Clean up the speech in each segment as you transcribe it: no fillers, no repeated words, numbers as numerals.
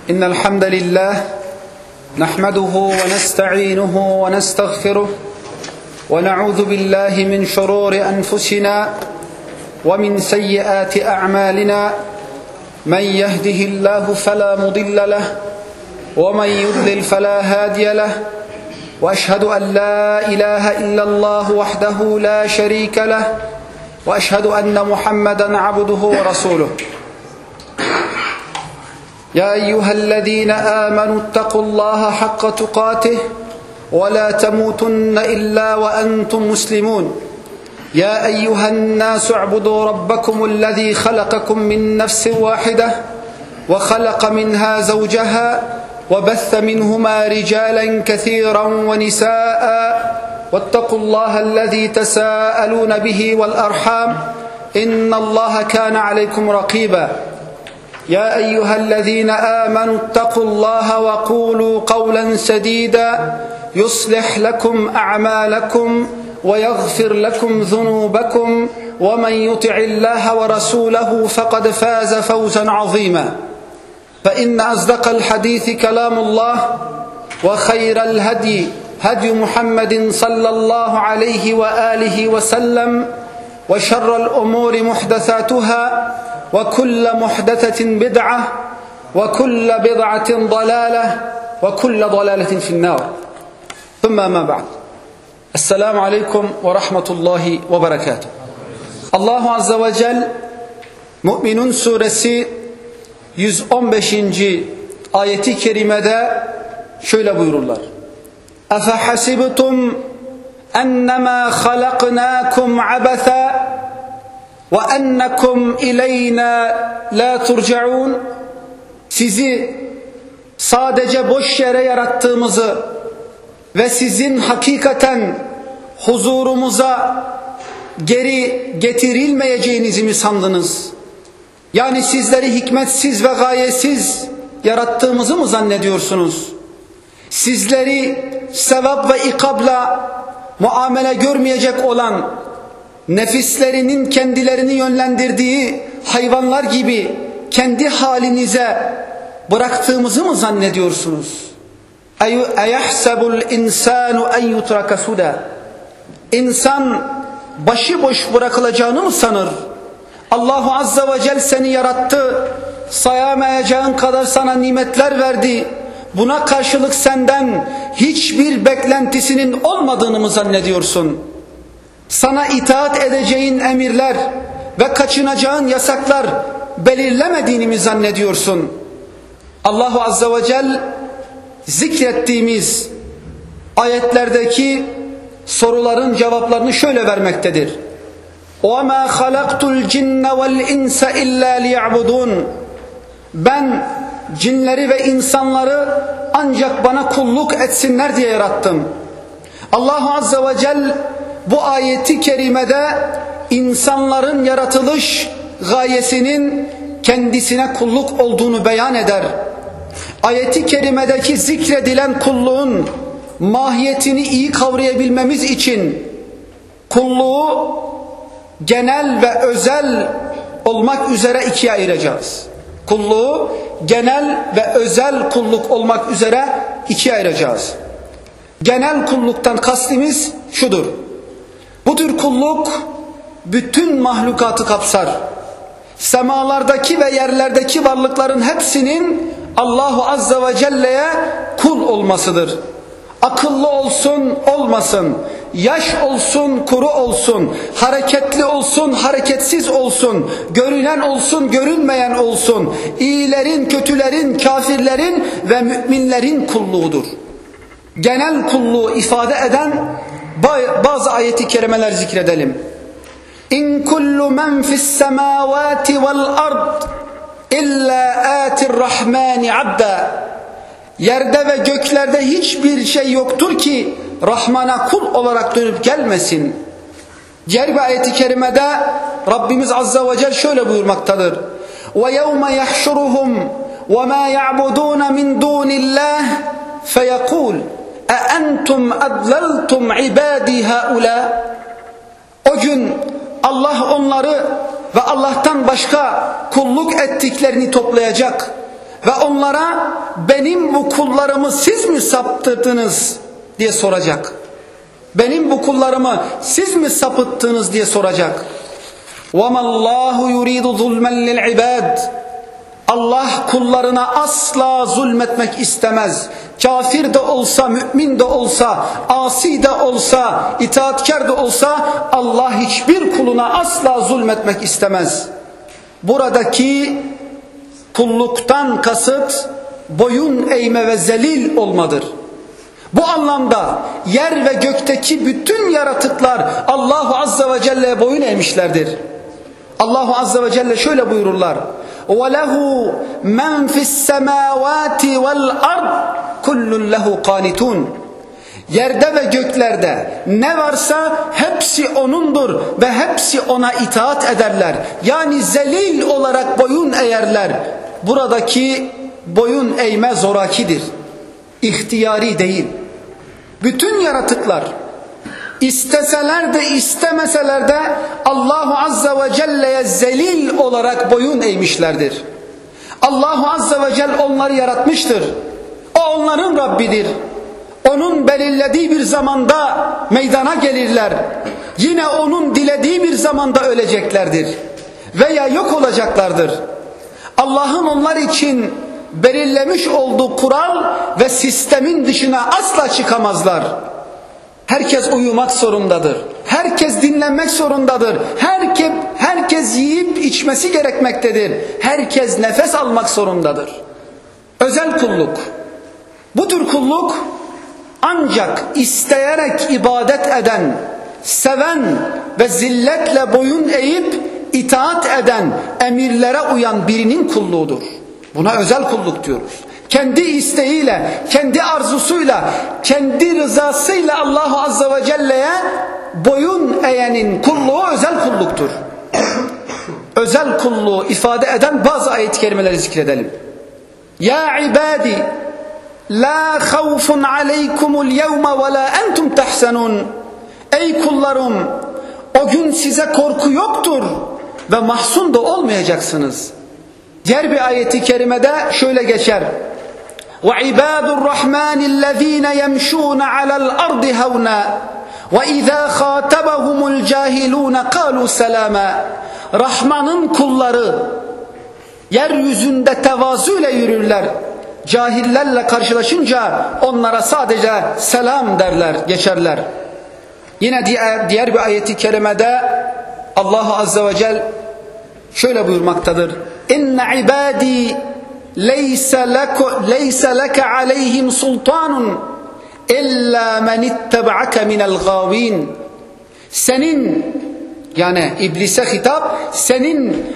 إن الحمد لله نحمده ونستعينه ونستغفره ونعوذ بالله من شرور أنفسنا ومن سيئات أعمالنا من يهده الله فلا مضل له ومن يضلل فلا هادي له وأشهد أن لا إله إلا الله وحده لا شريك له وأشهد أن محمدا عبده ورسوله يا أيها الذين آمنوا اتقوا الله حق تقاته ولا تموتن إلا وأنتم مسلمون يا أيها الناس اعبدوا ربكم الذي خلقكم من نفس واحدة وخلق منها زوجها وبث منهما رجالا كثيرا ونساء واتقوا الله الذي تساءلون به والأرحام إن الله كان عليكم رقيبا يا أيها الذين آمنوا اتقوا الله وقولوا قولا سديدا يصلح لكم أعمالكم ويغفر لكم ذنوبكم ومن يطع الله ورسوله فقد فاز فوزا عظيما فإن أصدق الحديث كلام الله وخير الهدي هدي محمد صلى الله عليه وآله وسلم وشر الأمور محدثاتها وكل محدثة بدعة وكل بدعة ضلالة وكل ضلالة في النار ثم ما بعد السلام عليكم ورحمة الله وبركاته Allah Azze ve Celle Mü'minun suresi 115. ayeti kerimede şöyle buyururlar. Efehasibtum ennemâ halaknâkum abetha ve ennekum ileyna la turcaun. Sizi sadece boş yere yarattığımızı ve sizin hakikaten huzurumuza geri getirilmeyeceğinizi mi sandınız? Yani sizleri hikmetsiz ve gayesiz yarattığımızı mı zannediyorsunuz? Sizleri sevap ve ikabla muamele görmeyecek olan, nefislerinin kendilerini yönlendirdiği hayvanlar gibi kendi halinize bıraktığımızı mı zannediyorsunuz? اَيَحْسَبُ الْاِنْسَانُ اَنْ يُتْرَكَ سُدًا. İnsan başıboş bırakılacağını mı sanır? Allahu Azze ve Celle seni yarattı, sayamayacağın kadar sana nimetler verdi. Buna karşılık senden hiçbir beklentisinin olmadığını mı zannediyorsun? Sana itaat edeceğin emirler ve kaçınacağın yasaklar belirlemediğini mi zannediyorsun? Allahu Azze ve Celle zikrettiğimiz ayetlerdeki soruların cevaplarını şöyle vermektedir. وَمَا خَلَقْتُ الْجِنَّ وَالْاِنْسَ اِلَّا لِيَعْبُدُونَ. Ben cinleri ve insanları ancak bana kulluk etsinler diye yarattım. Allahu Azze ve Celle bu ayeti kerimede insanların yaratılış gayesinin kendisine kulluk olduğunu beyan eder. Ayeti kerimedeki zikredilen kulluğun mahiyetini iyi kavrayabilmemiz için kulluğu genel ve özel olmak üzere ikiye ayıracağız. Kulluğu genel ve özel kulluk olmak üzere ikiye ayıracağız. Genel kulluktan kastimiz şudur. Bu tür kulluk bütün mahlukatı kapsar. Semalardaki ve yerlerdeki varlıkların hepsinin Allahu Azze ve Celle'ye kul olmasıdır. Akıllı olsun olmasın, yaş olsun kuru olsun, hareketli olsun hareketsiz olsun, görünen olsun görünmeyen olsun, iyilerin, kötülerin, kafirlerin ve müminlerin kulluğudur. Genel kulluğu ifade eden bazı ayeti kerimeler zikredelim. İn kullu men fis semavati vel ard illa atir rahmani abda. Yerde ve göklerde hiçbir şey yoktur ki Rahman'a kul olarak dönüp gelmesin. Diğer bir ayeti kerimede Rabbimiz Azze ve Celle şöyle buyurmaktadır. وَيَوْمَ يَحْشُرُهُمْ وَمَا يَعْبُدُونَ مِنْ دُونِ اللّٰهِ فَيَقُولُ اَأَنْتُمْ اَضْلَلْتُمْ عِبَادِي هَؤُلَاءِ. O gün Allah onları ve Allah'tan başka kulluk ettiklerini toplayacak. ve onlara benim bu kullarımı siz mi saptırdınız diye soracak. Benim bu kullarımı siz mi sapıttınız diye soracak. وَمَا اللّٰهُ يُرِيدُ ظُلْمًا لِلْعِبَادِ Allah kullarına asla zulmetmek istemez. Kafir de olsa, mümin de olsa, asi de olsa, itaatkar da olsa Allah hiçbir kuluna asla zulmetmek istemez. Buradaki kulluktan kasıt boyun eğme ve zelil olmadır. Bu anlamda yer ve gökteki bütün yaratıklar Allahu Azze ve Celle'ye boyun eğmişlerdir. Allahu Azze ve Celle şöyle buyururlar. وَلَهُ مَنْ فِي السَّمَاوَاتِ وَالْأَرْضِ كُلٌّ لَهُ قَانِتُونَ Yerde ve göklerde ne varsa hepsi O'nundur ve hepsi O'na itaat ederler. Yani zelil olarak boyun eğerler. Buradaki boyun eğme zorakidir. İhtiyari değil. Bütün yaratıklar İsteseler de istemeseler de Allahu Azze ve Celle'ye zelil olarak boyun eğmişlerdir. Allahu Azze ve Celle onları yaratmıştır. O onların Rabbidir. Onun belirlediği bir zamanda meydana gelirler. Yine onun dilediği bir zamanda öleceklerdir. Veya yok olacaklardır. Allah'ın onlar için belirlemiş olduğu kural ve sistemin dışına asla çıkamazlar. Herkes uyumak zorundadır. Herkes dinlenmek zorundadır. Herkes yiyip içmesi gerekmektedir. Herkes nefes almak zorundadır. Özel kulluk. Bu tür kulluk ancak isteyerek ibadet eden, seven ve zilletle boyun eğip itaat eden, emirlere uyan birinin kulluğudur. Buna özel kulluk diyoruz. Kendi isteğiyle, kendi arzusuyla, kendi rızasıyla Allahu Azze ve Celle'ye boyun eğenin kulluğu özel kulluktur. Özel kulluğu ifade eden bazı ayet-i kerimeleri zikredelim. Ya ibadi la khawfun aleykumul yevme ve la entum tahsanun. Ey kullarım, o gün size korku yoktur ve mahzun da olmayacaksınız. Diğer bir ayet-i kerimede şöyle geçer. وَعِبَادُ الرَّحْمَنِ الَّذ۪ينَ يَمْشُونَ عَلَى الْأَرْضِ هَوْنًا وَإِذَا خَاطَبَهُمُ الْجَاهِلُونَ قَالُوا سَلَامًا Rahman'ın kulları yeryüzünde tevazuyla yürürler. Cahillerle karşılaşınca onlara sadece selam derler, geçerler. Yine diğer bir ayet-i kerimede Allah Azze ve Celle şöyle buyurmaktadır. İnne ibadi leyse leke aleyhim sultanun illa men ittaba'ake minel gâvin. Senin, yani iblise hitap, senin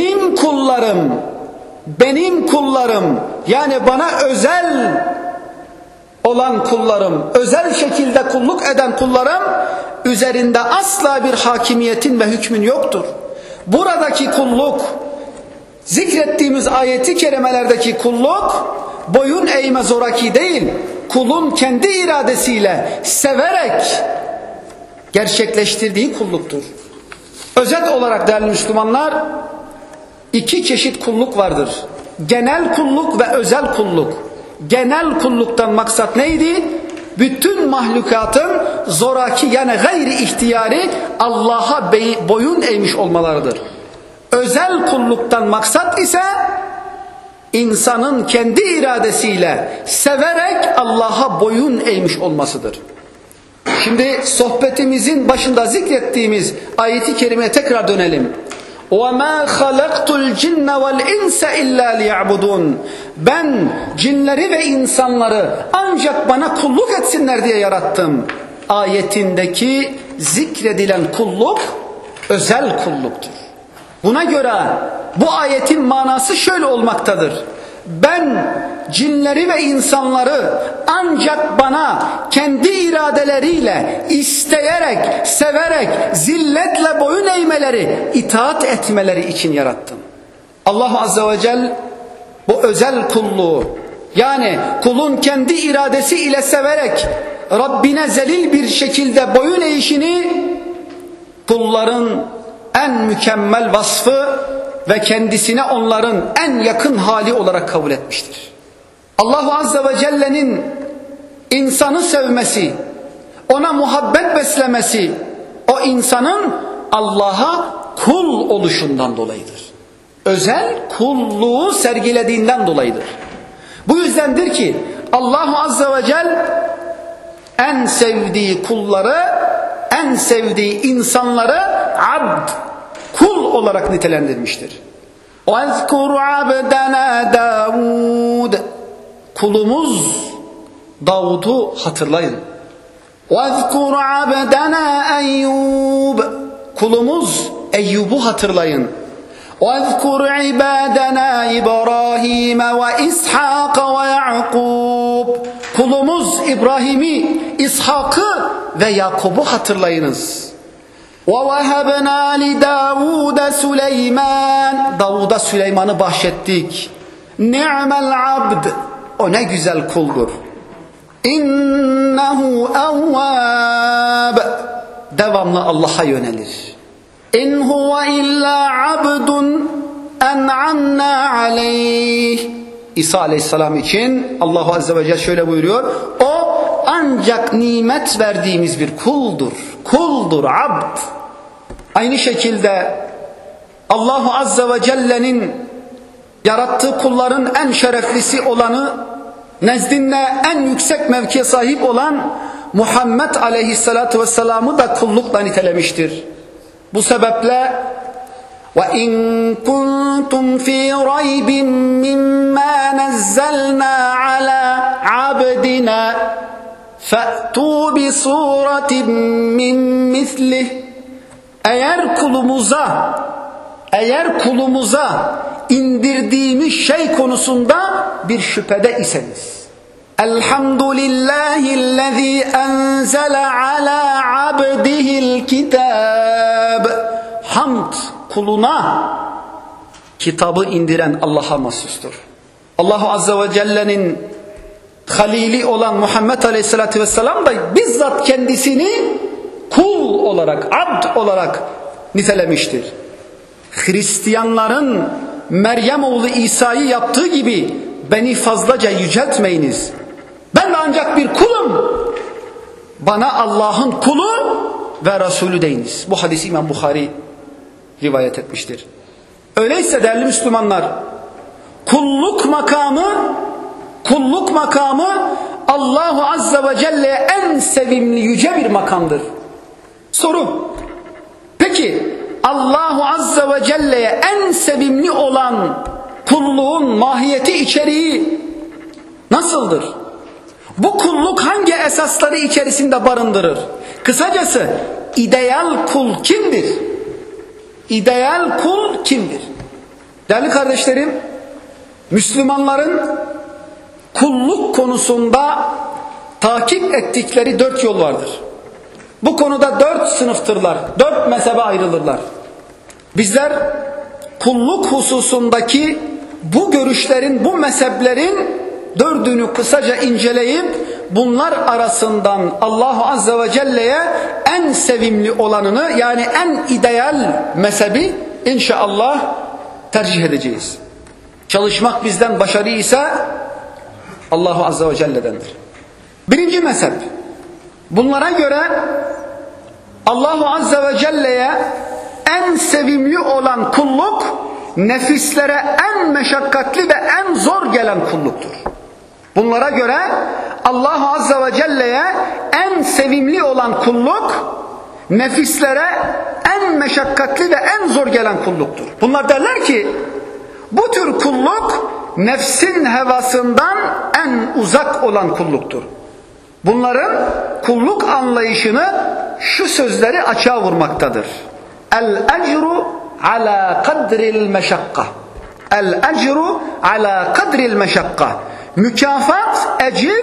benim kullarım yani bana özel olan kullarım, özel şekilde kulluk eden kullarım üzerinde asla bir hakimiyetin ve hükmün yoktur. Buradaki kulluk, zikrettiğimiz ayeti kerimelerdeki kulluk boyun eğme zoraki değil, kulun kendi iradesiyle severek gerçekleştirdiği kulluktur. Özet olarak değerli Müslümanlar, iki çeşit kulluk vardır. Genel kulluk ve özel kulluk. Genel kulluktan maksat neydi? Bütün mahlukatın zoraki yani gayri ihtiyari Allah'a boyun eğmiş olmalarıdır. Özel kulluktan maksat ise insanın kendi iradesiyle severek Allah'a boyun eğmiş olmasıdır. Şimdi sohbetimizin başında zikrettiğimiz ayeti kerimeye tekrar dönelim. وَمَا خَلَقْتُ الْجِنَّ وَالْاِنْسَ اِلَّا لِيَعْبُدُونَ Ben cinleri ve insanları ancak bana kulluk etsinler diye yarattım. Ayetindeki zikredilen kulluk özel kulluktur. Buna göre bu ayetin manası şöyle olmaktadır. Ben cinleri ve insanları ancak bana kendi iradeleriyle, isteyerek, severek, zilletle boyun eğmeleri, itaat etmeleri için yarattım. Allah Azze ve Celle bu özel kulluğu, yani kulun kendi iradesi ile severek Rabbine zelil bir şekilde boyun eğişini kulların en mükemmel vasfı ve kendisine onların en yakın hali olarak kabul etmiştir. Allahu Azze ve Celle'nin insanı sevmesi, ona muhabbet beslemesi, o insanın Allah'a kul oluşundan dolayıdır. Özel kulluğu sergilediğinden dolayıdır. Bu yüzdendir ki Allahu Azze ve Celle en sevdiği kulları, en sevdiği insanları abd, kul olarak nitelendirmiştir. وَاذْكُرْ عَبْدَنَا دَاوُودَ Kulumuz Davud'u hatırlayın. وَاذْكُرْ عَبْدَنَا اَيُّوبَ Kulumuz Eyyub'u hatırlayın. وَاذْكُرْ عِبَادَنَا إِبْرَاهِيمَ وَإِسْحَاقَ وَيَعْقُوبَ Kulumuz İbrahim'i, İshak'ı ve Yakub'u hatırlayınız. وَوَهَبْنَا لِدَاوُودَ سُلَيْمَانَ Davud'a Süleyman'ı bahşettik. نِعْمَ الْعَبْدِ O ne güzel kuldur. İnnehu evvâb Devamlı Allah'a yönelir. İn huve illa abdun en'amna aleyh İsa Aleyhisselam için Allahu Azze ve Celle şöyle buyuruyor. O ancak nimet verdiğimiz bir kuldur. Kuldur, abd. Aynı şekilde Allahu Azze ve Celle'nin yarattığı kulların en şereflisi olanı, nezdinde en yüksek mevkiye sahip olan Muhammed Aleyhisselatü Vesselam'ı da kullukla nitelemiştir. Bu sebeple وَاِنْ كُنْتُمْ ف۪ي رَيْبٍ مِمَّا نَزَّلْنَا عَلَى عَبْدِنَا فَأْتُوا بِصُورَةٍ مِّنْ مِثْلِهِ Eğer kulumuza indirdiğimiz şey konusunda bir şüphede iseniz. Elhamdülillahillezî enzele alâ abdihil kitâb. Hamd kuluna kitabı indiren Allah'a mahsustur. Allahu Azze ve Celle'nin halili olan Muhammed Aleyhisselatü Vesselam da bizzat kendisini kul olarak, abd olarak nitelemiştir. Hristiyanların Meryem oğlu İsa'yı yaptığı gibi beni fazlaca yüceltmeyiniz. Ben de ancak bir kulum. Bana Allah'ın kulu ve Resulü deyiniz. Bu hadisi İmam Bukhari rivayet etmiştir. Öyleyse değerli Müslümanlar, kulluk makamı Allahu Azze ve Celle'ye en sevimli yüce bir makamdır. Soru: peki Allahu Azze ve Celle'ye en sevimli olan kulluğun mahiyeti, içeriği nasıldır? Bu kulluk hangi esasları içerisinde barındırır? Kısacası ideal kul kimdir? İdeal kul kimdir? Değerli kardeşlerim, Müslümanların kulluk konusunda takip ettikleri 4 yol vardır. Bu konuda 4 sınıftırlar, 4 mezhebe ayrılırlar. Bizler kulluk hususundaki bu görüşlerin, bu mezheplerin 4'ünü kısaca inceleyip bunlar arasından Allahu Azze ve Celle'ye en sevimli olanını, yani en ideal mezhebi inşallah tercih edeceğiz. Çalışmak bizden, başarı ise Allahu Azze ve Celle'dendir. Birinci mezhep. Bunlara göre Allahu Azze ve Celle'ye en sevimli olan kulluk, nefislere en meşakkatli ve en zor gelen kulluktur. Bunlara göre Allahu Azze ve Celle'ye en sevimli olan kulluk, nefislere en meşakkatli ve en zor gelen kulluktur. Bunlar derler ki, bu tür kulluk nefsin hevasından en uzak olan kulluktur. Bunların kulluk anlayışını şu sözleri açığa vurmaktadır. El-ecru ala kadril meşakka. El-ecru ala kadril meşakka. Mükafat, ecir,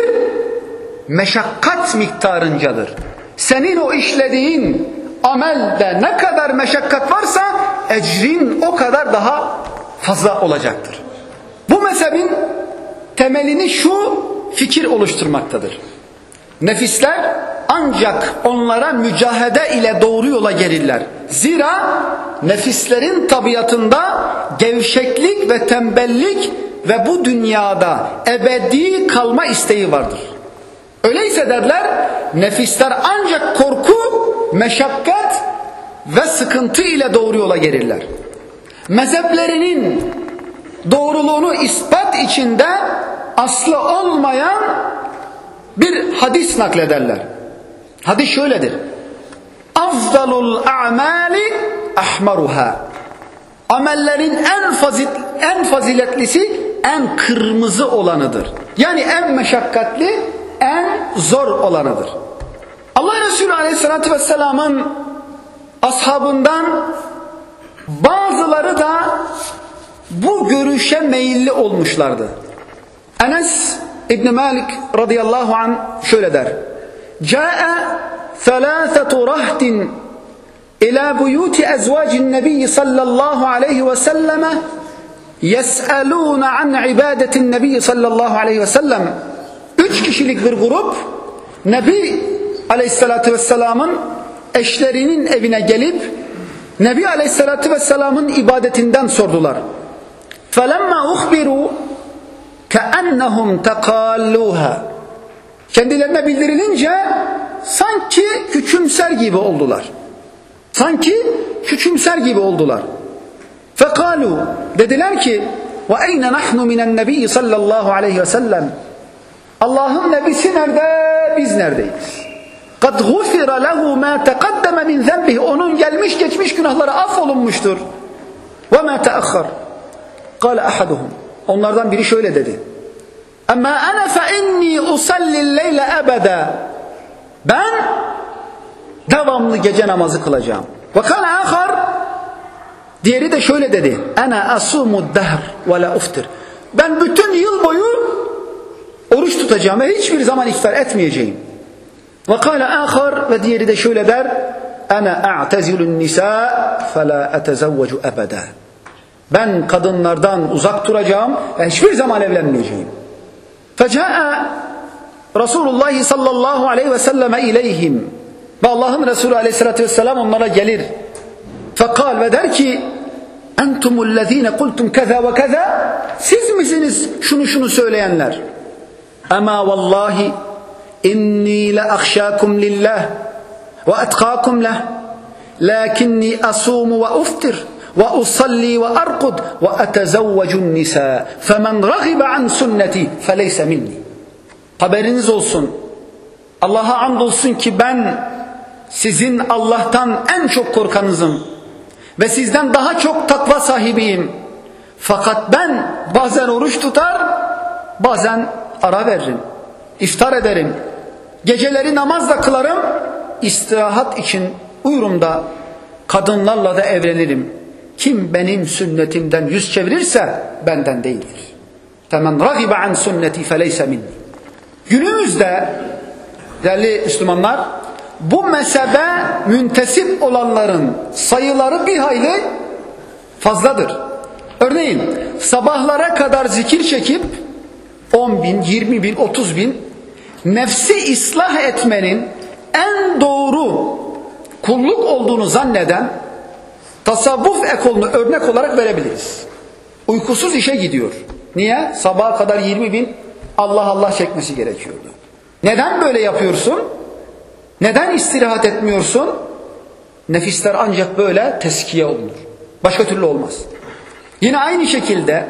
meşakkat miktarıncadır. Senin o işlediğin amelde ne kadar meşakkat varsa ecrin o kadar daha fazla olacaktır. Bu mezhebin temelini şu fikir oluşturmaktadır. Nefisler ancak onlara mücahede ile doğru yola gelirler. Zira nefislerin tabiatında gevşeklik ve tembellik ve bu dünyada ebedi kalma isteği vardır. Öyleyse derler, nefisler ancak korku, meşakkat ve sıkıntı ile doğru yola gelirler. Mezheplerinin doğruluğunu ispat içinde aslı olmayan bir hadis naklederler. Hadis şöyledir: Afdalul a'mali ahmaruha. Amellerin en faziletlisi en kırmızı olanıdır. Yani en meşakkatli, en zor olanıdır. Allah Resulü Aleyhisselatü Vesselam'ın ashabından bazıları da bu görüşe meyilli olmuşlardı. Enes İbn Malik radıyallahu anh şöyle der: Câe thalâthetu rahdin ila buyuti ezvâcin nebiyyi sallallahu aleyhi ve selleme yes'elûne an ibadetin nebiyyi sallallahu aleyhi ve sellem. 3 kişilik bir grup Nebi Aleyhisselatü Vesselam'ın eşlerinin evine gelip Nebi Aleyhisselatü Vesselam'ın ibadetinden sordular. فَلَمَّا اُخْبِرُوا كَأَنَّهُمْ تَقَالُّوهَا. Kendilerine bildirilince sanki küçümser gibi oldular. فَقَالُوا dediler ki وَاَيْنَ نَحْنُ مِنَ النَّبِيِّ sallallahu aleyhi ve sellem. Allah'ın nebisi nerede? Biz neredeyiz? قَدْ غُفِرَ لَهُ مَا تَقَدَّمَ مِنْ ذَنْبِهِ. Onun gelmiş geçmiş günahları affolunmuştur. وَمَا تَأَخَّرْ. قَالَ أَحَدُهُمْ. Onlardan biri şöyle dedi: اَمَّا أَنَا فَاِنِّي اُسَلِّ اللَّيْلَ أَبَدًا. Ben devamlı gece namazı kılacağım. وَقَالَ آخَرْ. Diğeri de şöyle dedi: اَنَا أَصُومُ الدَّهْرِ وَلَا اُفْتِرْ. Ben bütün yıl boyu oruç tutacağım ve hiçbir zaman iftar etmeyeceğim. وَقَالَ آخَرْ. Ve diğeri de şöyle der: اَنَا أَعْتَزِلُ النِّسَاءَ فَلَا أَتَزَوَّجُ أَبَدًا. Ben kadınlardan uzak duracağım ve hiçbir zaman evlenmeyeceğim. فَجَاءَ Resulullah sallallahu aleyhi ve selleme ileyhim. Ve Allah'ın Resulü aleyhissalatü vesselam onlara gelir. فَقَالْ ve der ki: اَنْتُمُ الَّذ۪ينَ قُلْتُمْ كَذَا وَكَذَا. Siz misiniz şunu söyleyenler? اَمَا وَاللّٰهِ اِنِّي لَأَخْشَاكُمْ لِلّٰهِ وَاَتْقَاكُمْ لَهِ لَكِنِّي أَصُومُ وَأُفْتِرُ وَأُصَلِّي وَأَرْقُدُ وَأَتَزَوَّجُ النِّسَاءَ فَمَنْ رَغِبَ عَنْ سُنَّتِي فَلَيْسَ مِنِّي. Haberiniz olsun, Allah'a andolsun ki ben sizin Allah'tan en çok korkanızım ve sizden daha çok takva sahibiyim. Fakat ben bazen oruç tutar, bazen ara veririm, iftar ederim, geceleri namazla kılarım, istirahat için uyurum da kadınlarla da evlenirim. Kim benim sünnetimden yüz çevirirse benden değildir. فَمَنْ رَغِبَ عَنْ سُنَّتِي فَلَيْسَ مِنِّي. Günümüzde değerli Müslümanlar, bu mezhebe müntesip olanların sayıları bir hayli fazladır. Örneğin sabahlara kadar zikir çekip 10 bin, 20 bin, 30 bin nefsi ıslah etmenin en doğru kulluk olduğunu zanneden tasavvuf ekolunu örnek olarak verebiliriz. Uykusuz işe gidiyor. Niye? Sabaha kadar 20 bin Allah Allah çekmesi gerekiyordu. Neden böyle yapıyorsun? Neden istirahat etmiyorsun? Nefisler ancak böyle teskiye olunur. Başka türlü olmaz. Yine aynı şekilde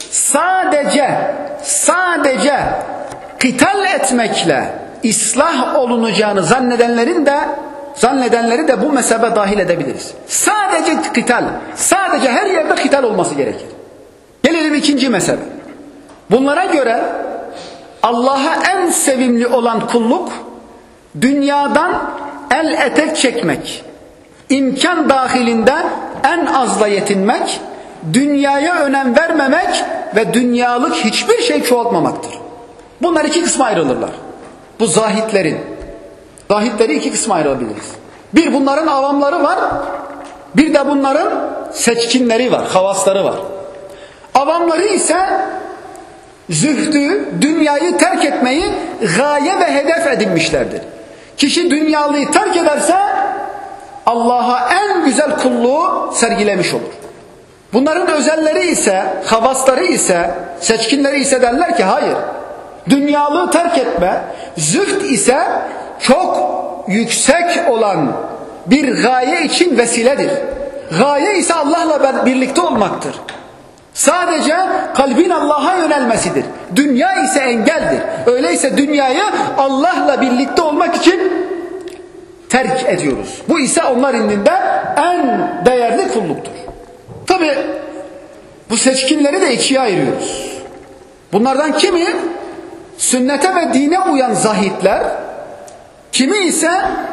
sadece kıtal etmekle ıslah olunacağını zannedenleri de bu mezhebe dahil edebiliriz. Sadece kıtal, sadece her yerde kıtal olması gerekir. Gelelim ikinci mezhebe. Bunlara göre Allah'a en sevimli olan kulluk, dünyadan el etek çekmek, imkan dahilinde en azla yetinmek, dünyaya önem vermemek ve dünyalık hiçbir şey çoğaltmamaktır. Bunlar iki kısma ayrılırlar. Bu zahitleri iki kısma ayırabiliriz. Bir, bunların avamları var, bir de bunların seçkinleri var, havasları var. Avamları ise zühdü, dünyayı terk etmeyi gaye ve hedef edinmişlerdir. Kişi dünyalıyı terk ederse Allah'a en güzel kulluğu sergilemiş olur. Bunların özelleri ise, havasları ise, seçkinleri ise derler ki hayır. Dünyalığı terk etme, zühd ise çok yüksek olan bir gaye için vesiledir. Gaye ise Allah'la birlikte olmaktır. Sadece kalbin Allah'a yönelmesidir. Dünya ise engeldir. Öyleyse dünyayı Allah'la birlikte olmak için terk ediyoruz. Bu ise onlar indinde en değerli kulluktur. Tabi bu seçkinleri de ikiye ayırıyoruz. Bunlardan kimi sünnete ve dine uyan zahitler, kimi ise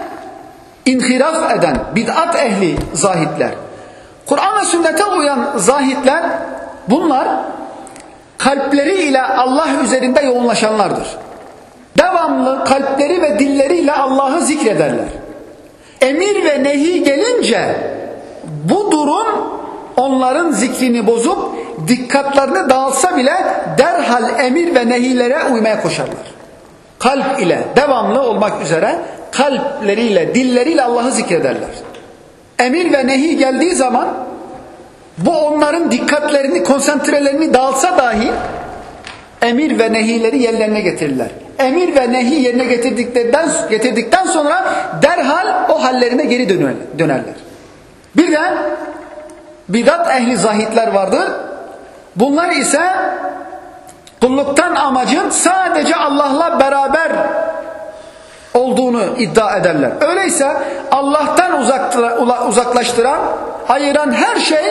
inhiraf eden bid'at ehli zahitler. Kur'an ve sünnete uyan zahitler, bunlar kalpleriyle Allah üzerinde yoğunlaşanlardır. Devamlı kalpleri ve dilleriyle Allah'ı zikrederler. Emir ve nehi gelince bu durum onların zikrini bozup dikkatlerini dağılsa bile derhal emir ve nehilere uymaya koşarlar. Kalp ile devamlı olmak üzere kalpleriyle, dilleriyle Allah'ı zikrederler. Emir ve nehi geldiği zaman bu onların dikkatlerini, konsantrelerini dağılsa dahi emir ve nehileri yerlerine getirirler. Emir ve nehi yerine getirdikten sonra derhal o hallerine geri dönerler. Bir de bidat ehli zahitler vardır. Bunlar ise kulluktan amacın sadece Allah'la beraber olduğunu iddia ederler. Öyleyse Allah'tan uzaklaştıran, ayıran her şey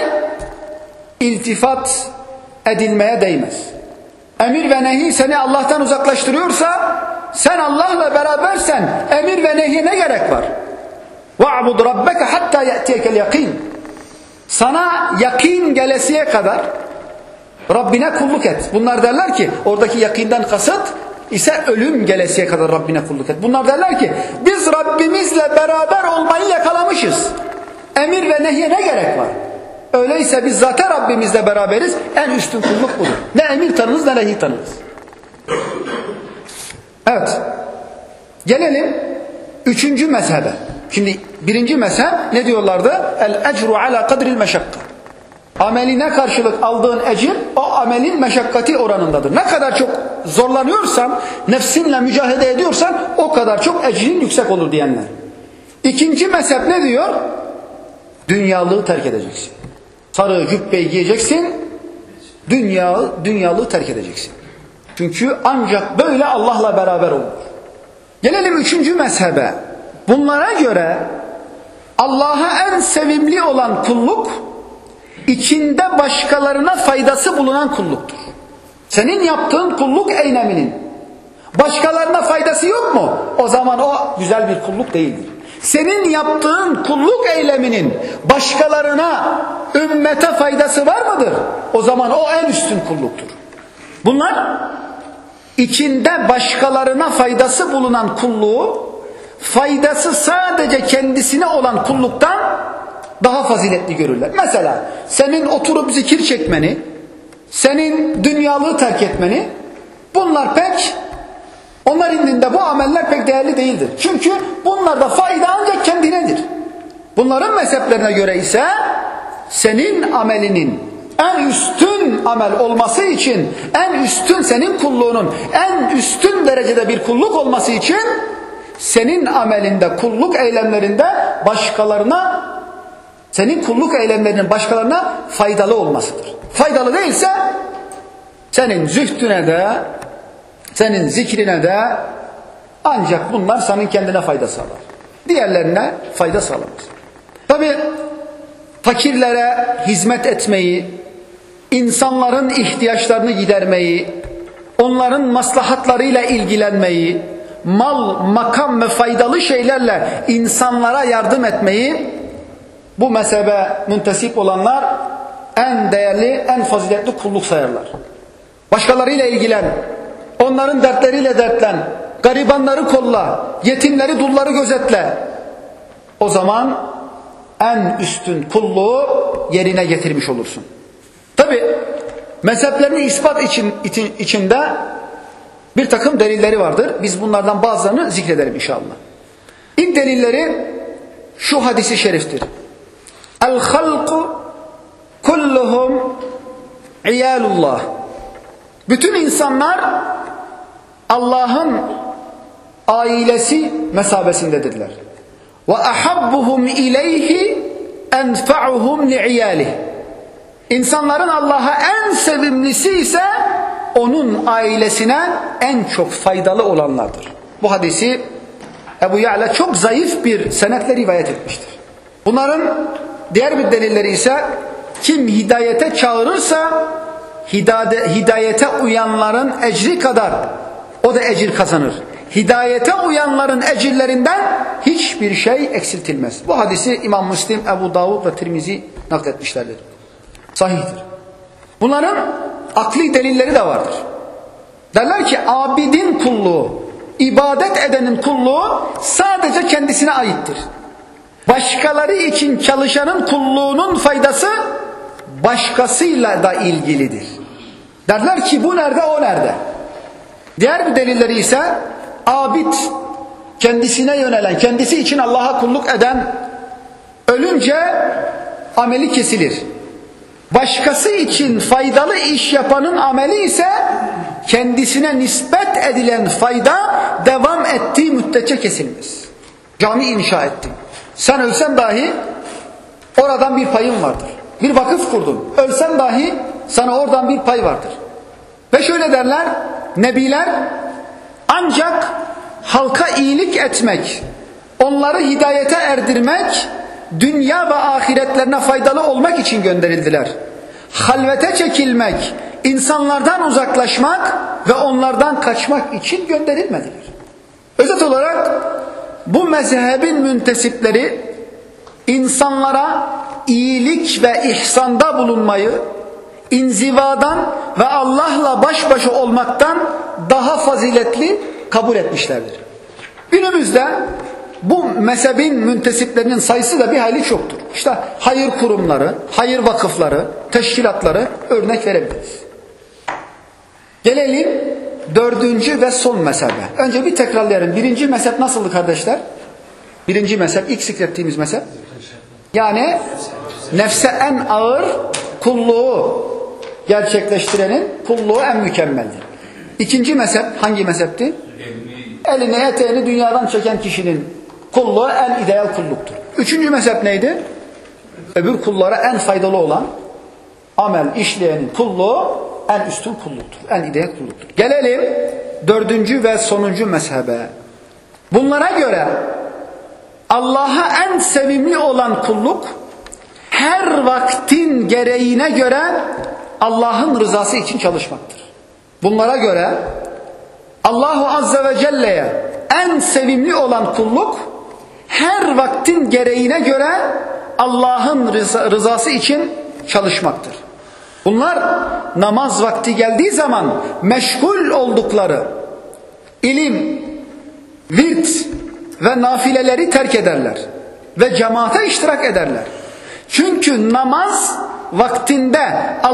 iltifat edilmeye değmez. Emir ve nehi seni Allah'tan uzaklaştırıyorsa, sen Allah'la berabersen emir ve nehi ne gerek var? وَعْبُدْ رَبَّكَ حَتَّى يَأْتِيَكَ الْيَقِينَ. Sana yakin gelesiye kadar Rabbine kulluk et. Bunlar derler ki, oradaki yakinden kasıt ise ölüm gelesiye kadar Rabbine kulluk et. Bunlar derler ki, biz Rabbimizle beraber olmayı yakalamışız. Emir ve nehye ne gerek var? Öyleyse biz zaten Rabbimizle beraberiz. En üstün kulluk budur. Ne emir tanırız ne nehi tanırız. Evet. Gelelim 3. mezhebe. Şimdi 1. mezhep ne diyorlardı? El-ecru ala kadril meşakka. Ameline karşılık aldığın ecir o amelin meşakkati oranındadır. Ne kadar çok zorlanıyorsan, nefsinle mücadele ediyorsan o kadar çok ecrin yüksek olur diyenler. 2. mezhep ne diyor? Dünyalığı terk edeceksin. Sarığı cübbeyi giyeceksin. Dünyalığı terk edeceksin. Çünkü ancak böyle Allah'la beraber olur. Gelelim 3. mezhebe. Bunlara göre Allah'a en sevimli olan kulluk, içinde başkalarına faydası bulunan kulluktur. Senin yaptığın kulluk eyleminin başkalarına faydası yok mu? O zaman o güzel bir kulluk değildir. Senin yaptığın kulluk eyleminin başkalarına, ümmete faydası var mıdır? O zaman o en üstün kulluktur. Bunlar içinde başkalarına faydası bulunan kulluğu, faydası sadece kendisine olan kulluktan daha faziletli görürler. Mesela senin oturup zikir çekmeni, senin dünyalığı terk etmeni, bunlar pek, onlar indinde bu ameller pek değerli değildir. Çünkü bunlarda fayda ancak kendinedir. Bunların mezheplerine göre ise senin amelinin en üstün amel olması için, en üstün senin kulluğunun en üstün derecede bir kulluk olması için senin amelinde, kulluk eylemlerinde başkalarına, senin kulluk eylemlerinin başkalarına faydalı olmasıdır. Faydalı değilse senin zühdüne de, senin zikrine de ancak bunlar senin kendine fayda sağlar. Diğerlerine fayda sağlamaz. Tabi fakirlere hizmet etmeyi, insanların ihtiyaçlarını gidermeyi, onların maslahatlarıyla ilgilenmeyi, mal, makam ve faydalı şeylerle insanlara yardım etmeyi bu mezhebe müntesip olanlar en değerli, en faziletli kulluk sayarlar. Başkalarıyla ilgilen, onların dertleriyle dertlen, garibanları kolla, yetimleri, dulları gözetle. O zaman en üstün kulluğu yerine getirmiş olursun. Tabi mezheplerini ispat içinde bir takım delilleri vardır. Biz bunlardan bazılarını zikredelim inşallah. İlk delilleri şu hadisi şeriftir. El-halku kullu kulluhum iyalullah. Bütün insanlar Allah'ın ailesi mesabesindedirler. Ve ahabbuhum ileyhi enfa'uhum li'iyalih. İnsanların Allah'a en sevimlisi ise onun ailesine en çok faydalı olanlardır. Bu hadisi Ebu Ya'la çok zayıf bir senetle rivayet etmiştir. Bunların diğer bir delilleri ise kim hidayete çağırırsa hidayete uyanların ecri kadar o da ecir kazanır. Hidayete uyanların ecirlerinden hiçbir şey eksiltilmez. Bu hadisi İmam Müslim, Ebu Davud ve Tirmizi nakletmişlerdir. Sahihtir. Bunların akli delilleri de vardır. Derler ki abidin kulluğu, ibadet edenin kulluğu sadece kendisine aittir. Başkaları için çalışanın kulluğunun faydası başkasıyla da ilgilidir. Derler ki bu nerede, o nerede? Diğer bir delilleri ise abid, kendisine yönelen, kendisi için Allah'a kulluk eden ölünce ameli kesilir. Başkası için faydalı iş yapanın ameli ise kendisine nispet edilen fayda devam ettiği müddetçe kesilmez. Cami inşa ettin. Sen ölsen dahi oradan bir payın vardır. Bir vakıf kurdun. Ölsen dahi sana oradan bir pay vardır. Ve şöyle derler, nebiler ancak halka iyilik etmek, onları hidayete erdirmek, dünya ve ahiretlerine faydalı olmak için gönderildiler. Halvete çekilmek, insanlardan uzaklaşmak ve onlardan kaçmak için gönderilmediler. Özet olarak bu mezhebin müntesipleri insanlara iyilik ve ihsanda bulunmayı inzivadan ve Allah'la baş başa olmaktan daha faziletli kabul etmişlerdir. Günümüzde bu mezhebin müntesiplerinin sayısı da bir hayli çoktur. İşte hayır kurumları, hayır vakıfları, teşkilatları örnek verebiliriz. Gelelim dördüncü ve son mezhebe. Önce bir tekrarlayalım. Birinci mezhep nasıldı kardeşler? Birinci mezhep, ilk zikrettiğimiz mezhep. Yani nefse en ağır kulluğu gerçekleştirenin kulluğu en mükemmeldir. İkinci mezhep hangi mezhepti? Elini eteğini dünyadan çeken kişinin kulluğu en ideal kulluktur. Üçüncü mezhep neydi? Öbür kullara en faydalı olan amel işleyenin kulluğu en üstün kulluktur. En ideal kulluktur. Gelelim dördüncü ve sonuncu mezhebe. Bunlara göre Allah'a en sevimli olan kulluk her vaktin gereğine göre Allah'ın rızası için çalışmaktır. Bunlara göre Allahu Azze ve Celle'ye en sevimli olan kulluk her vaktin gereğine göre Allah'ın rızası için çalışmaktır. Bunlar namaz vakti geldiği zaman meşgul oldukları ilim, virt ve nafileleri terk ederler ve cemaate iştirak ederler. Çünkü namaz vaktinde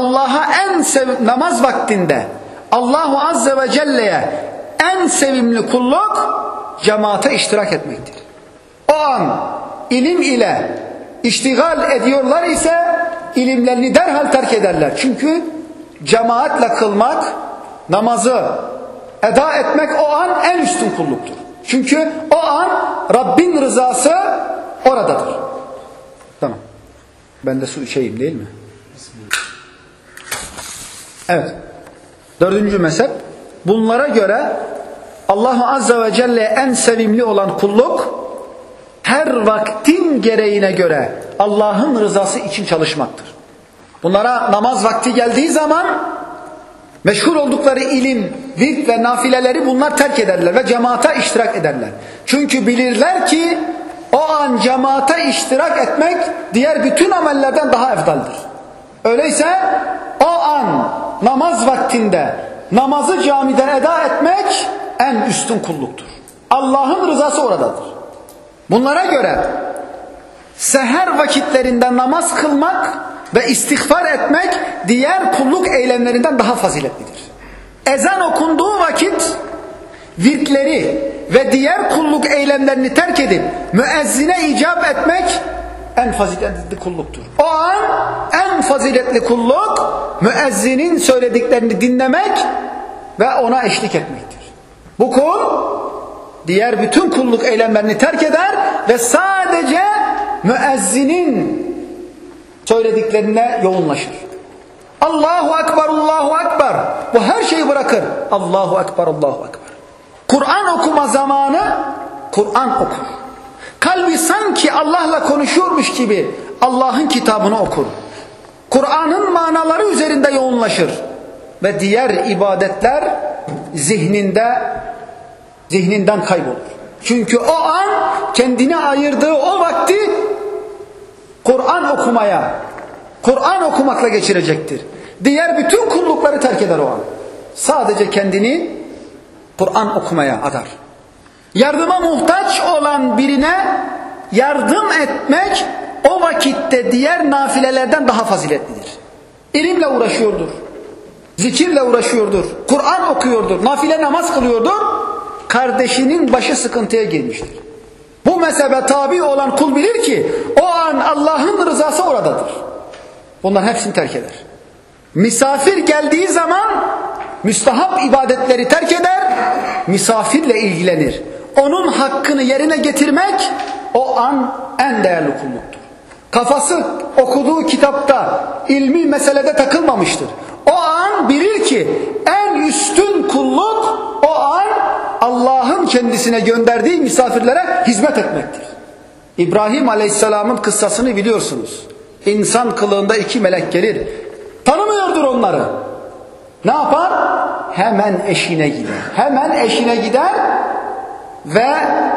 namaz vaktinde Allahu Azze ve Celle'ye en sevimli kulluk cemaate iştirak etmektir. O an ilim ile iştigal ediyorlar ise ilimlerini derhal terk ederler. Çünkü cemaatle kılmak, namazı eda etmek o an en üstün kulluktur. Çünkü o an Rabbin rızası oradadır. Tamam. Ben de su içeyim değil mi? Evet. Dördüncü mezhep. Bunlara göre Allahu Azze ve Celle en sevimli olan kulluk her vaktin gereğine göre Allah'ın rızası için çalışmaktır. Bunlara namaz vakti geldiği zaman meşgul oldukları ilim, virt ve nafileleri bunlar terk ederler ve cemaate iştirak ederler. Çünkü bilirler ki o an cemaate iştirak etmek diğer bütün amellerden daha efdaldir. Öyleyse o an namaz vaktinde namazı camide eda etmek en üstün kulluktur. Allah'ın rızası oradadır. Bunlara göre seher vakitlerinde namaz kılmak ve istiğfar etmek diğer kulluk eylemlerinden daha faziletlidir. Ezan okunduğu vakit virtleri ve diğer kulluk eylemlerini terk edip müezzine icap etmek en faziletli kulluktur. O an en faziletli kulluk müezzinin söylediklerini dinlemek ve ona eşlik etmektir. Bu kul diğer bütün kulluk eylemlerini terk eder ve sadece müezzinin söylediklerine yoğunlaşır. Allahu Ekber, Allahu Ekber. Bu her şeyi bırakır. Allahu Ekber, Allahu Ekber. Kur'an okuma zamanı Kur'an okur. Kalbi sanki Allah'la konuşuyormuş gibi Allah'ın kitabını okur. Kur'an'ın manaları üzerinde yoğunlaşır. Ve diğer ibadetler zihninden kaybolur. Çünkü o an kendine ayırdığı o vakti Kur'an okumaya, Kur'an okumakla geçirecektir. Diğer bütün kullukları terk eder o an. Sadece kendini Kur'an okumaya adar. Yardıma muhtaç olan birine yardım etmek o vakitte diğer nafilelerden daha faziletlidir. İlimle uğraşıyordur. Zikirle uğraşıyordur. Kur'an okuyordur. Nafile namaz kılıyordur. Kardeşinin başı sıkıntıya girmiştir. Bu mezhebe tabi olan kul bilir ki o an Allah'ın rızası oradadır. Bunların hepsini terk eder. Misafir geldiği zaman müstahap ibadetleri terk eder, misafirle ilgilenir. Onun hakkını yerine getirmek o an en değerli kulluktur. Kafası okuduğu kitapta, ilmi meselede takılmamıştır. O an bilir ki en üstün kulluk o an Allah'ın kendisine gönderdiği misafirlere hizmet etmektir. İbrahim Aleyhisselam'ın kıssasını biliyorsunuz. İnsan kılığında 2 melek gelir. Tanımıyordur onları. Ne yapar? Hemen eşine gider. Hemen eşine gider ve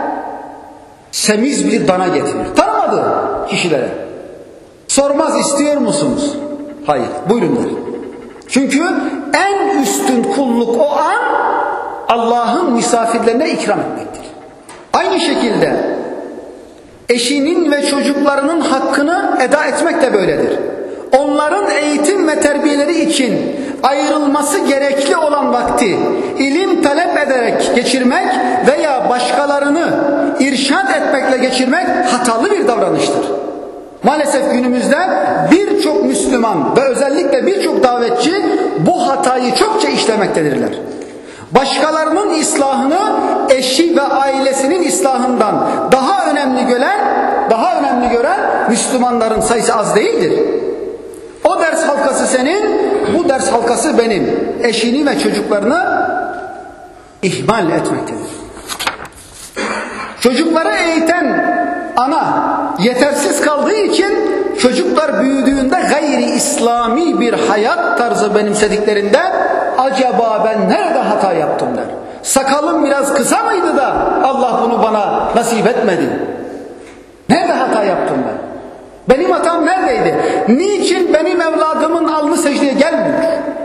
semiz bir dana getirir. Tanımadığı kişilere. Sormaz, istiyor musunuz? Hayır. Buyurun der. Çünkü en üstün kulluk o an Allah'ın misafirlerine ikram etmektir. Aynı şekilde eşinin ve çocuklarının hakkını eda etmek de böyledir. Onların eğitim ve terbiyeleri için ayrılması gerekli olan vakti ilim talep ederek geçirmek veya başkalarını irşad etmekle geçirmek hatalı bir davranıştır. Maalesef günümüzde birçok Müslüman ve özellikle birçok davetçi bu hatayı çokça işlemektedirler. Başkalarının islahını eşi ve ailesinin islahından daha önemli gören Müslümanların sayısı az değildir. O ders halkası senin, bu ders halkası benim. Eşini ve çocuklarını ihmal etmektedir. Çocukları eğiten ana yetersiz kaldığı için çocuklar büyüdüğünde gayri İslami bir hayat tarzı benimsediklerinde acaba ben nerede hata yaptım der. Sakalım biraz kısa mıydı da Allah bunu bana nasip etmedi? Nerede hata yaptım ben? Benim hatam neredeydi? Niçin benim evladımın alnı secdeye gelmiyor?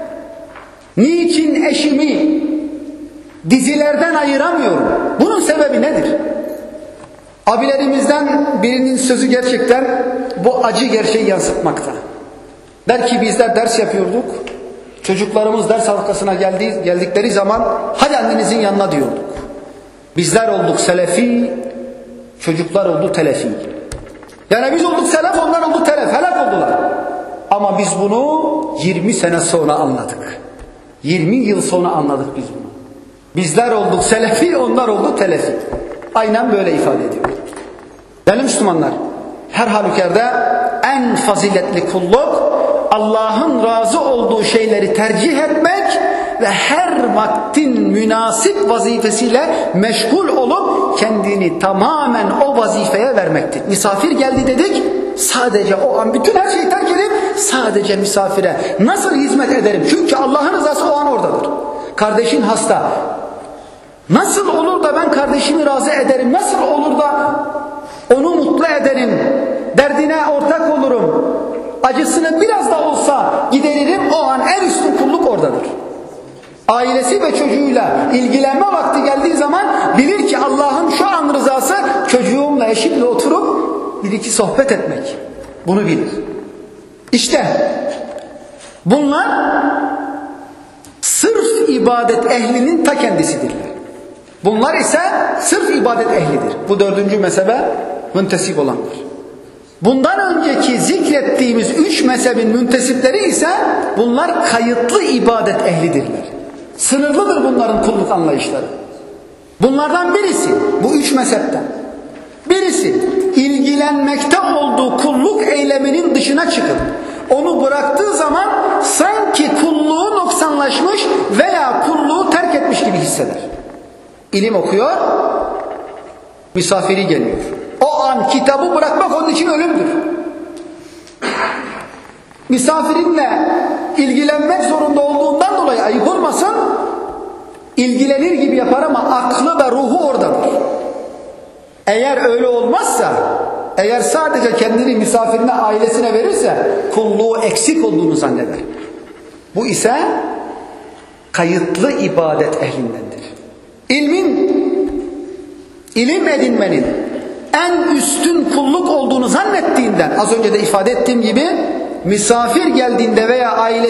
Niçin eşimi dizilerden ayıramıyorum? Bunun sebebi nedir? Abilerimizden birinin sözü gerçekten bu acı gerçeği yansıtmakta. Der ki bizler ders yapıyorduk. Çocuklarımız ders halkasına geldikleri zaman hadi annenizin yanına diyorduk. Bizler olduk selefi, çocuklar oldu telefi. Yani biz olduk selef, onlar oldu telef, helak oldular. Ama biz bunu 20 sene sonra anladık. 20 yıl sonra anladık biz bunu. Bizler olduk selefi, onlar oldu telefi. Aynen böyle ifade ediyor. Değerli Müslümanlar, her halükarda en faziletli kulluk Allah'ın razı olduğu şeyleri tercih etmek ve her vaktin münasip vazifesiyle meşgul olup kendini tamamen o vazifeye vermektir. Misafir geldi dedik, sadece o an bütün her şeyi terk edip sadece misafire nasıl hizmet ederim? Çünkü Allah'ın rızası o an oradadır. Kardeşin hasta. Nasıl olur da ben kardeşimi razı ederim? Nasıl olur da onu mutlu ederim? Derdine ortak olurum. Acısını biraz da olsa gideririm. O an en üstün kulluk oradadır. Ailesi ve çocuğuyla ilgilenme vakti geldiği zaman bilir ki Allah'ın şu an rızası çocuğumla, eşimle oturup bir iki sohbet etmek. Bunu bilir. İşte bunlar sırf ibadet ehlinin ta kendisidirler. Bunlar ise sırf ibadet ehlidir. Bu 4. mezhebe müntesip olanlar. Bundan önceki zikrettiğimiz 3 mezhebin müntesipleri ise bunlar kayıtlı ibadet ehlidirler. Sınırlıdır bunların kulluk anlayışları. Bunlardan birisi, bu 3 mezhepten birisi ilgilenmekte olduğu kulluk eyleminin dışına çıkıp onu bıraktığı zaman sanki kulluğu noksanlaşmış veya kulluğu terk etmiş gibi hisseder. İlim okuyor, misafiri geliyor. O an kitabı bırakmak onun için ölümdür. Misafirinle ilgilenmek zorunda olduğundan dolayı ayıp olmasın, ilgilenir gibi yapar ama aklı ve ruhu oradadır. Eğer öyle olmazsa, eğer sadece kendini misafirine, ailesine verirse kulluğu eksik olduğunu zanneder. Bu ise kayıtlı ibadet ehlindendir. İlim edinmenin en üstün kulluk olduğunu zannettiğinden, az önce de ifade ettiğim gibi, misafir geldiğinde veya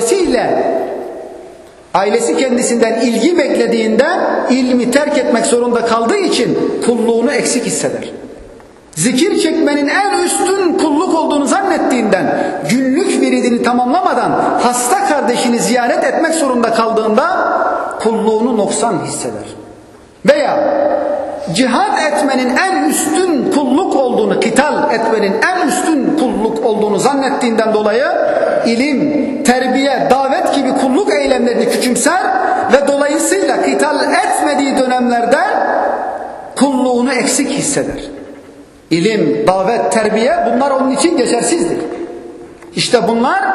ailesi kendisinden ilgi beklediğinde ilmi terk etmek zorunda kaldığı için kulluğunu eksik hisseder. Zikir çekmenin en üstün kulluk olduğunu zannettiğinden günlük viridini tamamlamadan hasta kardeşini ziyaret etmek zorunda kaldığında kulluğunu noksan hisseder. Veya cihad etmenin en üstün kulluk olduğunu, kital etmenin en üstün kulluk olduğunu zannettiğinden dolayı ilim, terbiye, davet gibi kulluk eylemlerini küçümser ve dolayısıyla kital etmediği dönemlerde kulluğunu eksik hisseder. İlim, davet, terbiye bunlar onun için geçersizdir. İşte bunlar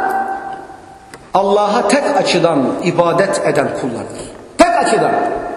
Allah'a tek açıdan ibadet eden kullardır. Tek açıdan.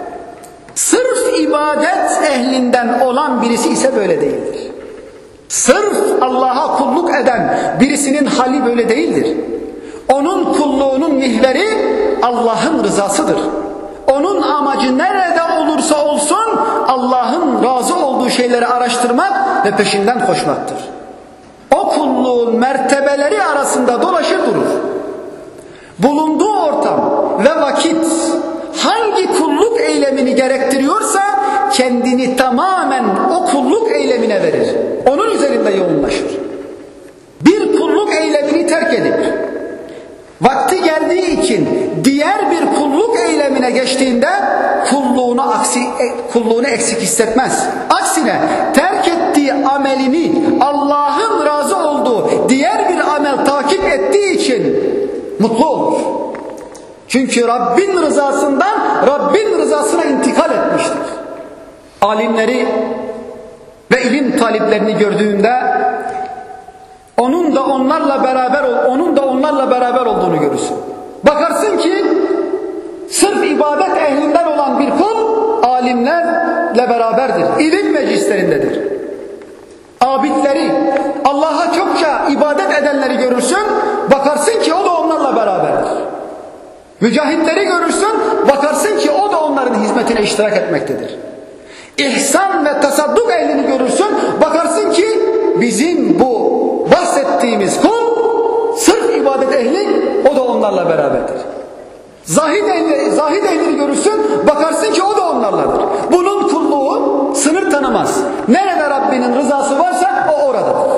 Sırf ibadet ehlinden olan birisi ise böyle değildir. Sırf Allah'a kulluk eden birisinin hali böyle değildir. Onun kulluğunun mihveri Allah'ın rızasıdır. Onun amacı nerede olursa olsun Allah'ın razı olduğu şeyleri araştırmak ve peşinden koşmaktır. O kulluğun mertebeleri arasında dolaşır durur. Bulunduğu ortam ve vakit hangi kulluk eylemini gerektiriyorsa kendini tamamen o kulluk eylemine verir. Onun üzerinde yoğunlaşır. Bir kulluk eylemini terk edip vakti geldiği için diğer bir kulluk eylemine geçtiğinde kulluğunu eksik hissetmez. Aksine terk ettiği amelini Allah'ın razı olduğu diğer bir amel takip ettiği için mutlu olur. Çünkü Rabbin rızasından Rabbin rızasına intikal etmiştir. Alimleri ve ilim taliplerini gördüğünde onun da onlarla beraber olduğunu görürsün. Bakarsın ki sırf ibadet ehlinden olan bir kul alimlerle beraberdir. İlim meclislerindedir. Abidleri, Allah'a çokça ibadet edenleri görürsün. Bakarsın ki o da onlarla beraberdir. Mücahitleri görürsün. Bakarsın ki o da onların hizmetine iştirak etmektedir. İhsan ve tasadduk ehlini görürsün. Bakarsın ki bizim bu bahsettiğimiz kul sırf ibadet ehli, o da onlarla beraberdir. Zahid ehlini görürsün, bakarsın ki o da onlarladır. Bunun kulluğu sınır tanımaz. Nerede Rabbinin rızası varsa o oradadır.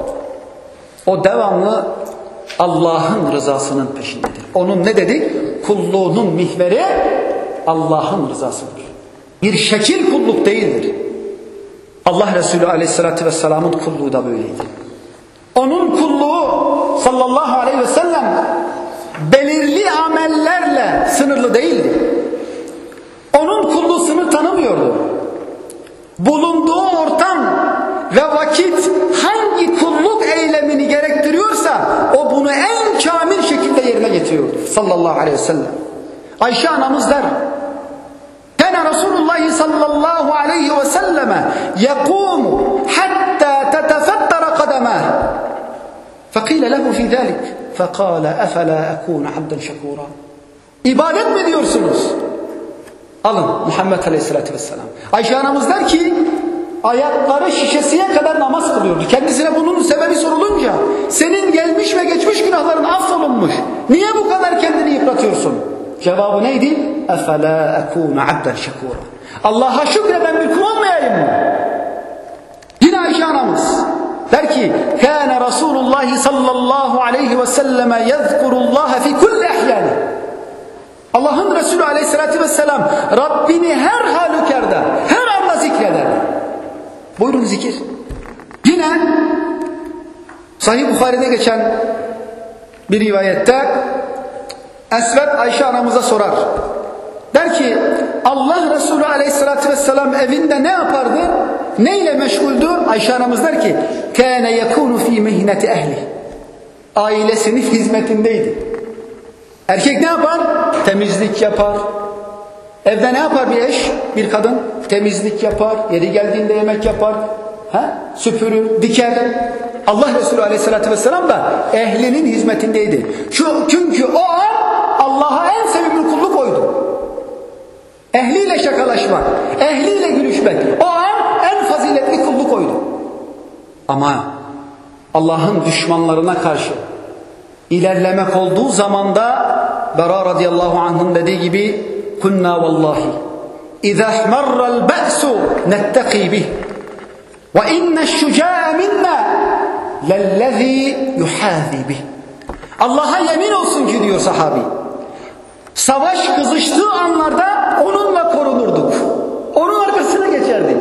O devamlı Allah'ın rızasının peşindedir. Onun ne dedik? Kulluğunun mihveri Allah'ın rızasıdır. Bir şekil kulluk değildir. Allah Resulü Aleyhisselatü Vesselam'ın kulluğu da böyleydi. Onun kulluğu sallallahu aleyhi ve sellem belirli amellerle sınırlı değildi. Onun kulluğu sınır tanımıyordu. Bulunduğu ortam ve vakit hangi kulluk eylemini gerektiriyorsa o bunu en kamil şekilde yerine getiriyordu sallallahu aleyhi ve sellem. Ayşe anamız der: "Kana Resulullah sallallahu aleyhi ve selleme yekumu hatta tetefattara kademah." فَقِيلَ لَهُ فِي ذَلِكَ فَقَالَ اَفَلَا اَكُونَ عَبْدًا شَكُورًا. İbadet mi diyorsunuz? Alın Muhammed Aleyhisselatü Vesselam. Ayşe anamız der ki ayakları şişesiye kadar namaz kılıyordu. Kendisine bunun sebebi sorulunca senin gelmiş ve geçmiş günahların affolunmuş. Niye bu kadar kendini yıpratıyorsun? Cevabı neydi? اَفَلَا اَكُونَ عَبْدًا شَكُورًا. Allah'a şükreden bir kul olmayayım mı? Yine Ayşe anamız Der ki kâne Resulullah sallallahu aleyhi ve selleme yezkurullaha fi kulli ehyâni. Allah'ın Resulü aleyhissalatü vesselam Rabbini her halükarda, her anda zikreder. Buyurun zikir. Yine Sahih Bukhari'de geçen bir rivayette Esved Ayşe anamıza sorar. Der ki Allah Resulü aleyhissalatü vesselam evinde ne yapardı? Neyle meşguldü? Ayşe anamız der ki kâne yekûnu fî mihneti ehli. Ailesinin hizmetindeydi. Erkek ne yapar? Temizlik yapar. Evde ne yapar bir eş? Bir kadın temizlik yapar. Yeri geldiğinde yemek yapar. Süpürür, diker. Allah Resulü aleyhissalatü vesselam da ehlinin hizmetindeydi. Çünkü o an Allah'a en sevimli kulluk oydu. Ehliyle şakalaşmak, ehliyle gülüşmek, o an en faziletli kulluk oydu. Ama Allah'ın düşmanlarına karşı ilerlemek olduğu zamanda Bera radıyallahu anh'ın dediği gibi kunna vallahi izâ ihmarral ba'su nettekî bih ve inneşşucâ'a minna lellezî yuhâzî bih. Allah'a yemin olsun ki diyor sahabi, savaş kızıştığı anlarda onunla korunurduk. Onun arkasına geçerdik.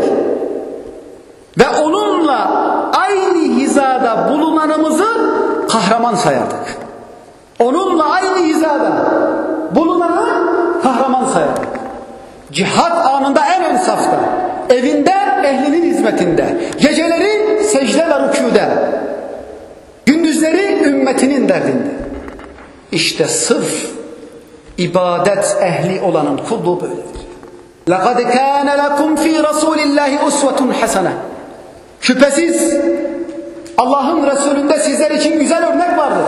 Ve onunla aynı hizada bulunanımızı kahraman sayardık. Onunla aynı hizada bulunanı kahraman sayardık. Cihat anında en ön safta, evinde ehlinin hizmetinde, geceleri secde ve rükûde, gündüzleri ümmetinin derdinde. İşte sırf ibadet ehli olanın kulluğu böyledir. لَقَدْ كَانَ لَكُمْ ف۪ي رَسُولِ اللّٰهِ اُسْوَةٌ حَسَنَةٌ. Şüphesiz Allah'ın Resulünde sizler için güzel örnek vardır.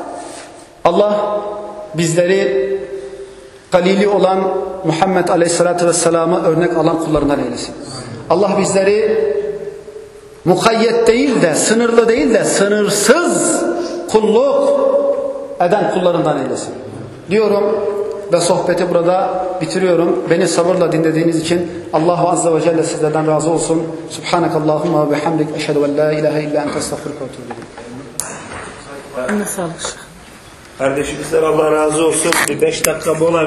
Allah bizleri galili olan Muhammed Aleyhisselatü Vesselam'a örnek alan kullarından eylesin. Allah bizleri mukayyet değil de, sınırlı değil de sınırsız kulluk eden kullarından eylesin. Diyorum ve sohbeti burada bitiriyorum. Beni sabırla dinlediğiniz için Allah Azze ve Celle sizlerden razı olsun. Subhanakallahumma ve bihamdik. Eşhedü en la ilahe illa ente estağfiruke ve etûbü ileyk. Kardeşimizden Allah razı olsun. Bir 5 dakika mola